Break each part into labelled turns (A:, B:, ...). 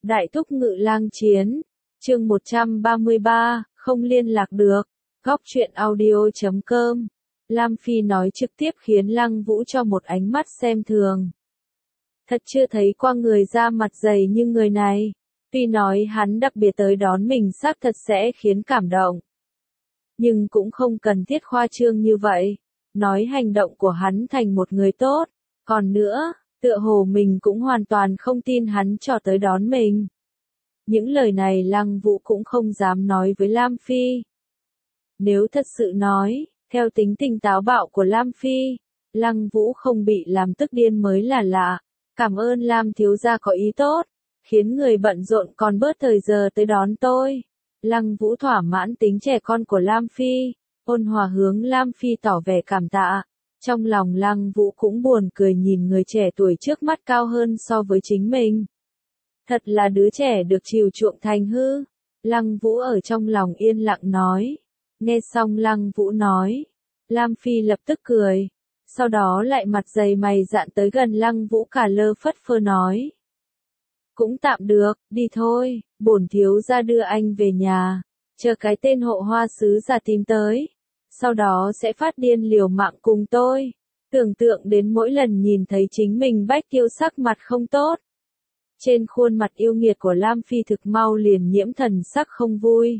A: Đại thúc ngự lang chiến, chương 133, không liên lạc được, góc truyện audio.com. Lam Phi nói trực tiếp khiến Lăng Vũ cho một ánh mắt xem thường. Thật chưa thấy qua người da mặt dày như người này, tuy nói hắn đặc biệt tới đón mình xác thật sẽ khiến cảm động. Nhưng cũng không cần thiết khoa trương như vậy, nói hành động của hắn thành một người tốt, còn nữa, tựa hồ mình cũng hoàn toàn không tin hắn cho tới đón mình. Những lời này Lăng Vũ cũng không dám nói với Lam Phi. Nếu thật sự nói, theo tính tình táo bạo của Lam Phi, Lăng Vũ không bị làm tức điên mới là lạ. Cảm ơn Lam thiếu gia có ý tốt, khiến người bận rộn còn bớt thời giờ tới đón tôi. Lăng Vũ thỏa mãn tính trẻ con của Lam Phi, ôn hòa hướng Lam Phi tỏ vẻ cảm tạ. Trong lòng Lăng Vũ cũng buồn cười nhìn người trẻ tuổi trước mắt cao hơn so với chính mình. Thật là đứa trẻ được chiều chuộng thành hư. Lăng Vũ ở trong lòng yên lặng nói. Nghe xong Lăng Vũ nói, Lam Phi lập tức cười. Sau đó lại mặt dày mày dạn tới gần Lăng Vũ cả lơ phất phơ nói. Cũng tạm được, đi thôi, bổn thiếu gia đưa anh về nhà, chờ cái tên hộ hoa sứ giả tìm tới. Sau đó sẽ phát điên liều mạng cùng tôi. Tưởng tượng đến mỗi lần nhìn thấy chính mình Bách Kiêu sắc mặt không tốt. Trên khuôn mặt yêu nghiệt của Lam Phi thực mau liền nhiễm thần sắc không vui.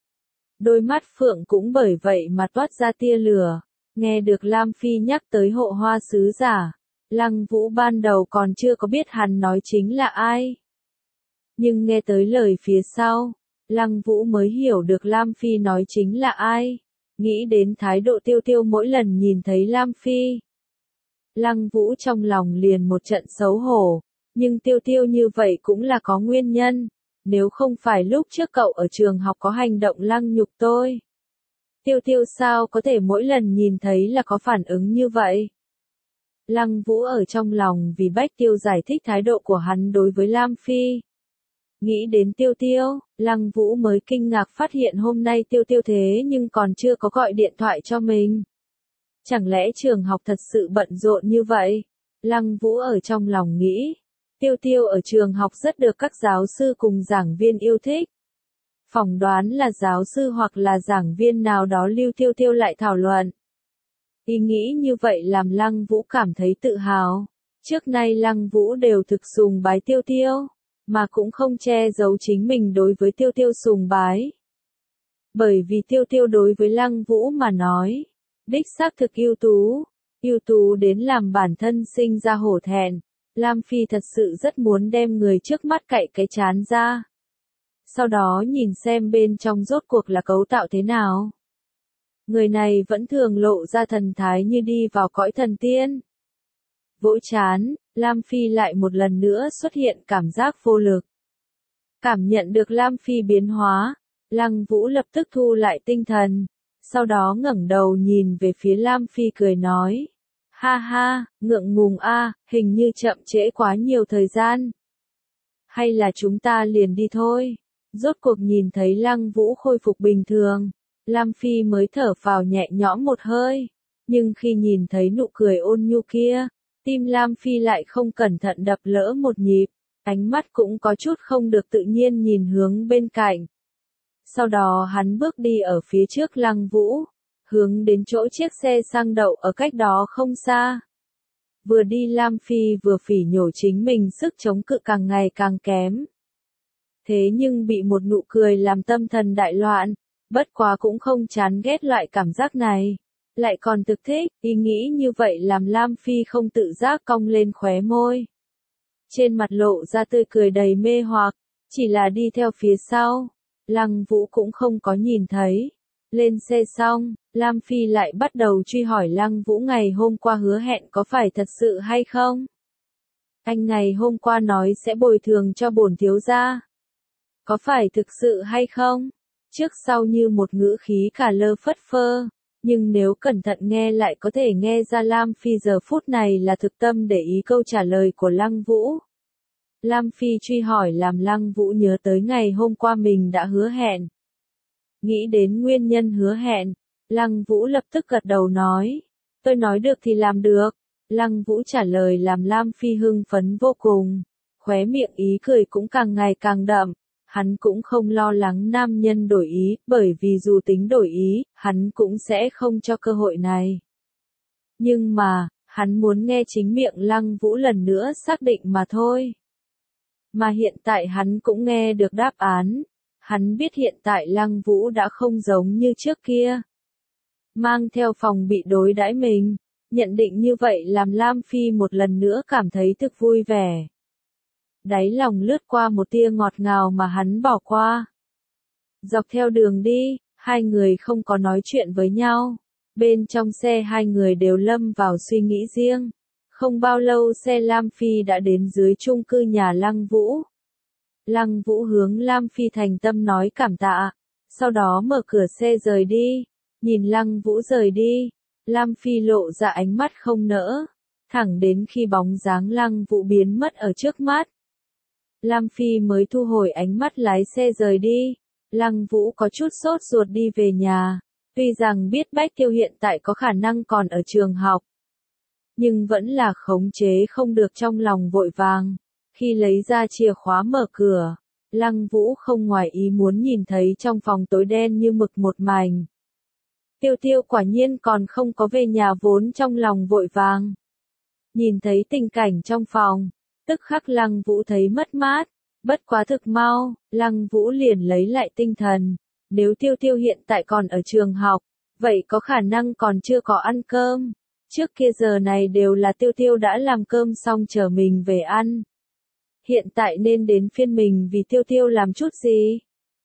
A: Đôi mắt phượng cũng bởi vậy mà toát ra tia lửa. Nghe được Lam Phi nhắc tới hộ hoa sứ giả, Lăng Vũ ban đầu còn chưa có biết hắn nói chính là ai. Nhưng nghe tới lời phía sau, Lăng Vũ mới hiểu được Lam Phi nói chính là ai. Nghĩ đến thái độ Tiêu Tiêu mỗi lần nhìn thấy Lam Phi. Lăng Vũ trong lòng liền một trận xấu hổ, nhưng Tiêu Tiêu như vậy cũng là có nguyên nhân. Nếu không phải lúc trước cậu ở trường học có hành động lăng nhục tôi. Tiêu Tiêu sao có thể mỗi lần nhìn thấy là có phản ứng như vậy? Lăng Vũ ở trong lòng vì Bách Tiêu giải thích thái độ của hắn đối với Lam Phi. Nghĩ đến Tiêu Tiêu, Lăng Vũ mới kinh ngạc phát hiện hôm nay Tiêu Tiêu thế nhưng còn chưa có gọi điện thoại cho mình. Chẳng lẽ trường học thật sự bận rộn như vậy? Lăng Vũ ở trong lòng nghĩ. Tiêu Tiêu ở trường học rất được các giáo sư cùng giảng viên yêu thích. Phỏng đoán là giáo sư hoặc là giảng viên nào đó lưu Tiêu Tiêu lại thảo luận. Ý nghĩ như vậy làm Lăng Vũ cảm thấy tự hào. Trước nay Lăng Vũ đều thực sùng bái Tiêu Tiêu, mà cũng không che giấu chính mình đối với Tiêu Tiêu sùng bái. Bởi vì Tiêu Tiêu đối với Lăng Vũ mà nói, đích xác thực ưu tú đến làm bản thân sinh ra hổ thẹn. Lam Phi thật sự rất muốn đem người trước mắt cạy cái chán ra. Sau đó nhìn xem bên trong rốt cuộc là cấu tạo thế nào. Người này vẫn thường lộ ra thần thái như đi vào cõi thần tiên. Vỗ chán, Lam Phi lại một lần nữa xuất hiện cảm giác vô lực. Cảm nhận được Lam Phi biến hóa, Lăng Vũ lập tức thu lại tinh thần. Sau đó ngẩng đầu nhìn về phía Lam Phi cười nói. Ha ha, ngượng ngùng a, hình như chậm trễ quá nhiều thời gian. Hay là chúng ta liền đi thôi. Rốt cuộc nhìn thấy Lăng Vũ khôi phục bình thường, Lam Phi mới thở phào nhẹ nhõm một hơi. Nhưng khi nhìn thấy nụ cười ôn nhu kia, tim Lam Phi lại không cẩn thận đập lỡ một nhịp, ánh mắt cũng có chút không được tự nhiên nhìn hướng bên cạnh. Sau đó hắn bước đi ở phía trước Lăng Vũ, hướng đến chỗ chiếc xe sang đậu ở cách đó không xa. Vừa đi Lam Phi vừa phỉ nhổ chính mình sức chống cự càng ngày càng kém. Thế nhưng bị một nụ cười làm tâm thần đại loạn, bất quá cũng không chán ghét loại cảm giác này. Lại còn thực thích, ý nghĩ như vậy làm Lam Phi không tự giác cong lên khóe môi. Trên mặt lộ ra tươi cười đầy mê hoặc, chỉ là đi theo phía sau. Lăng Vũ cũng không có nhìn thấy. Lên xe xong, Lam Phi lại bắt đầu truy hỏi Lăng Vũ ngày hôm qua hứa hẹn có phải thật sự hay không? Anh ngày hôm qua nói sẽ bồi thường cho bổn thiếu gia. Có phải thực sự hay không? Trước sau như một ngữ khí cả lơ phất phơ, nhưng nếu cẩn thận nghe lại có thể nghe ra Lam Phi giờ phút này là thực tâm để ý câu trả lời của Lăng Vũ. Lam Phi truy hỏi làm Lăng Vũ nhớ tới ngày hôm qua mình đã hứa hẹn. Nghĩ đến nguyên nhân hứa hẹn, Lăng Vũ lập tức gật đầu nói. Tôi nói được thì làm được. Lăng Vũ trả lời làm Lam Phi hưng phấn vô cùng. khóe miệng ý cười cũng càng ngày càng đậm. Hắn cũng không lo lắng nam nhân đổi ý, bởi vì dù tính đổi ý, hắn cũng sẽ không cho cơ hội này. Nhưng mà, hắn muốn nghe chính miệng Lăng Vũ lần nữa xác định mà thôi. Mà hiện tại hắn cũng nghe được đáp án. Hắn biết hiện tại Lăng Vũ đã không giống như trước kia. Mang theo phòng bị đối đãi mình. Nhận định như vậy làm Lam Phi một lần nữa cảm thấy thực vui vẻ. Đáy lòng lướt qua một tia ngọt ngào mà hắn bỏ qua. Dọc theo đường đi, hai người không có nói chuyện với nhau. Bên trong xe hai người đều lâm vào suy nghĩ riêng. Không bao lâu xe Lam Phi đã đến dưới chung cư nhà Lăng Vũ. Lăng Vũ hướng Lam Phi thành tâm nói cảm tạ. Sau đó mở cửa xe rời đi. Nhìn Lăng Vũ rời đi. Lam Phi lộ ra ánh mắt không nỡ. Thẳng đến khi bóng dáng Lăng Vũ biến mất ở trước mắt. Lam Phi mới thu hồi ánh mắt lái xe rời đi. Lăng Vũ có chút sốt ruột đi về nhà. Tuy rằng biết Bách Tiêu hiện tại có khả năng còn ở trường học. Nhưng vẫn là khống chế không được trong lòng vội vàng. Khi lấy ra chìa khóa mở cửa, Lăng Vũ không ngoài ý muốn nhìn thấy trong phòng tối đen như mực một mảnh. Tiêu Tiêu quả nhiên còn không có về nhà vốn trong lòng vội vàng. Nhìn thấy tình cảnh trong phòng, tức khắc Lăng Vũ thấy mất mát, bất quá thực mau, Lăng Vũ liền lấy lại tinh thần. Nếu Tiêu Tiêu hiện tại còn ở trường học, vậy có khả năng còn chưa có ăn cơm. Trước kia giờ này đều là Tiêu Tiêu đã làm cơm xong chờ mình về ăn. Hiện tại nên đến phiên mình vì Tiêu Tiêu làm chút gì.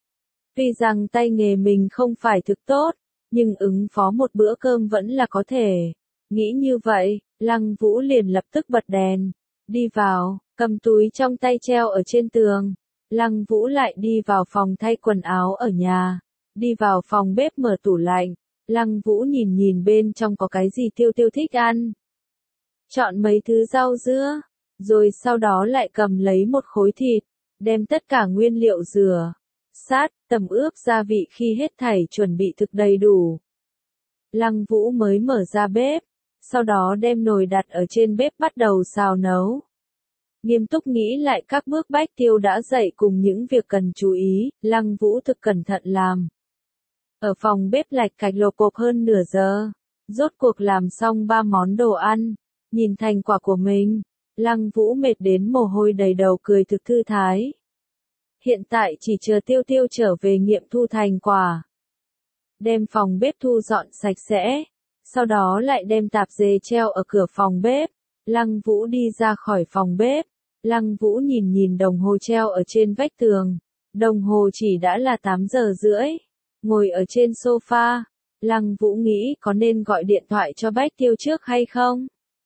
A: Tuy rằng tay nghề mình không phải thực tốt, nhưng ứng phó một bữa cơm vẫn là có thể. Nghĩ như vậy, Lăng Vũ liền lập tức bật đèn. Đi vào, cầm túi trong tay treo ở trên tường. Lăng Vũ lại đi vào phòng thay quần áo ở nhà. Đi vào phòng bếp mở tủ lạnh. Lăng Vũ nhìn nhìn bên trong có cái gì Tiêu Tiêu thích ăn. Chọn mấy thứ rau dưa. Rồi sau đó lại cầm lấy một khối thịt. Đem tất cả nguyên liệu rửa, sát, tẩm ướp gia vị khi hết thảy chuẩn bị thực đầy đủ. Lăng Vũ mới mở ra bếp. Sau đó đem nồi đặt ở trên bếp bắt đầu xào nấu. Nghiêm túc nghĩ lại các bước Bách Tiêu đã dạy cùng những việc cần chú ý, Lăng Vũ thực cẩn thận làm. Ở phòng bếp lạch cạch lộp cộp hơn nửa giờ. Rốt cuộc làm xong 3 món đồ ăn. Nhìn thành quả của mình, Lăng Vũ mệt đến mồ hôi đầy đầu cười thực thư thái. Hiện tại chỉ chờ Tiêu Tiêu trở về nghiệm thu thành quả. Đem phòng bếp thu dọn sạch sẽ. Sau đó lại đem tạp dề treo ở cửa phòng bếp. Lăng Vũ đi ra khỏi phòng bếp. Lăng Vũ nhìn nhìn đồng hồ treo ở trên vách tường. Đồng hồ chỉ đã là 8 giờ rưỡi. Ngồi ở trên sofa. Lăng Vũ nghĩ có nên gọi điện thoại cho Bách Tiêu trước hay không?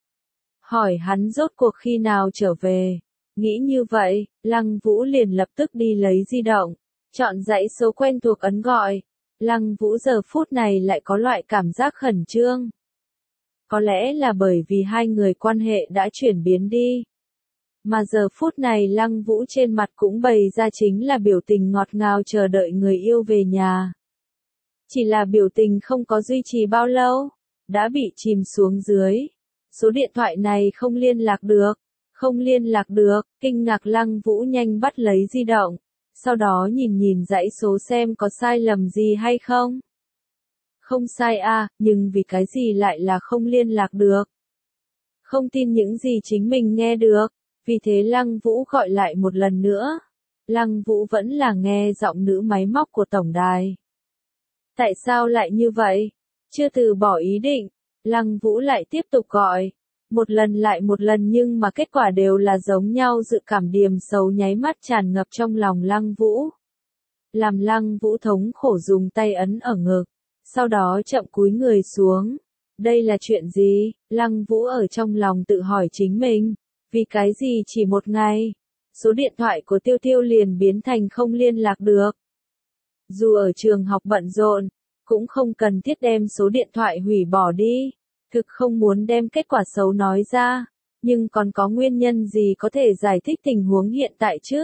A: Hỏi hắn rốt cuộc khi nào trở về. Nghĩ như vậy, Lăng Vũ liền lập tức đi lấy di động. Chọn dãy số quen thuộc ấn gọi. Lăng Vũ giờ phút này lại có loại cảm giác khẩn trương. Có lẽ là bởi vì hai người quan hệ đã chuyển biến đi. Mà giờ phút này Lăng Vũ trên mặt cũng bày ra chính là biểu tình ngọt ngào chờ đợi người yêu về nhà. Chỉ là biểu tình không có duy trì bao lâu, đã bị chìm xuống dưới. Số điện thoại này không liên lạc được. Không liên lạc được, kinh ngạc Lăng Vũ nhanh bắt lấy di động. Sau đó nhìn nhìn dãy số xem có sai lầm gì hay không. Không sai à, nhưng vì cái gì lại là không liên lạc được. Không tin những gì chính mình nghe được. Vì thế Lăng Vũ gọi lại một lần nữa. Lăng Vũ vẫn là nghe giọng nữ máy móc của tổng đài. Tại sao lại như vậy? Chưa từ bỏ ý định. Lăng Vũ lại tiếp tục gọi. Một lần lại một lần nhưng mà kết quả đều là giống nhau, dự cảm điềm xấu nháy mắt tràn ngập trong lòng Lăng Vũ. Làm Lăng Vũ thống khổ dùng tay ấn ở ngực. Sau đó chậm cúi người xuống. Đây là chuyện gì? Lăng Vũ ở trong lòng tự hỏi chính mình. Vì cái gì chỉ một ngày? Số điện thoại của Tiêu Tiêu liền biến thành không liên lạc được. Dù ở trường học bận rộn, cũng không cần thiết đem số điện thoại hủy bỏ đi. Thực không muốn đem kết quả xấu nói ra. Nhưng còn có nguyên nhân gì có thể giải thích tình huống hiện tại chứ?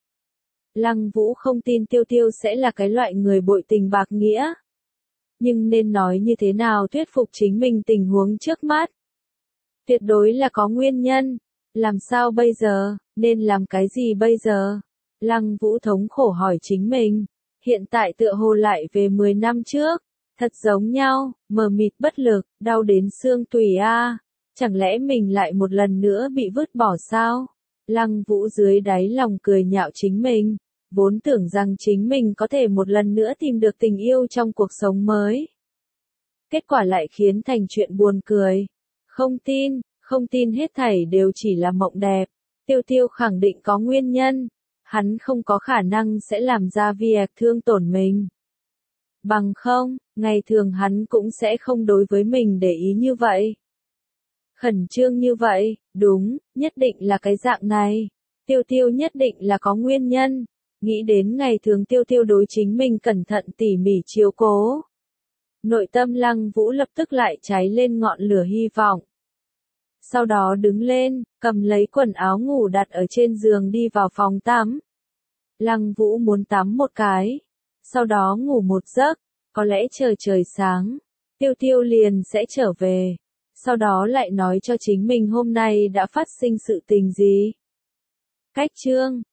A: Lăng Vũ không tin Tiêu Tiêu sẽ là cái loại người bội tình bạc nghĩa. Nhưng nên nói như thế nào thuyết phục chính mình tình huống trước mắt? Tuyệt đối là có nguyên nhân. Làm sao bây giờ? Nên làm cái gì bây giờ? Lăng Vũ thống khổ hỏi chính mình. Hiện tại tựa hồ lại về 10 năm trước. Thật giống nhau, mờ mịt bất lực, đau đến xương tủy a. Chẳng lẽ mình lại một lần nữa bị vứt bỏ sao? Lăng Vũ dưới đáy lòng cười nhạo chính mình. Vốn tưởng rằng chính mình có thể một lần nữa tìm được tình yêu trong cuộc sống mới. Kết quả lại khiến thành chuyện buồn cười. Không tin hết thảy đều chỉ là mộng đẹp. Tiêu Tiêu khẳng định có nguyên nhân. Hắn không có khả năng sẽ làm ra việc thương tổn mình. Bằng không, ngày thường hắn cũng sẽ không đối với mình để ý như vậy. Khẩn trương như vậy, đúng, nhất định là cái dạng này. Tiêu Tiêu nhất định là có nguyên nhân. Nghĩ đến ngày thường Tiêu Tiêu đối chính mình cẩn thận tỉ mỉ chiếu cố. Nội tâm Lăng Vũ lập tức lại cháy lên ngọn lửa hy vọng. Sau đó đứng lên, cầm lấy quần áo ngủ đặt ở trên giường đi vào phòng tắm. Lăng Vũ muốn tắm một cái. Sau đó ngủ một giấc, có lẽ chờ trời sáng. Tiêu Tiêu liền sẽ trở về. Sau đó lại nói cho chính mình hôm nay đã phát sinh sự tình gì. Cách chương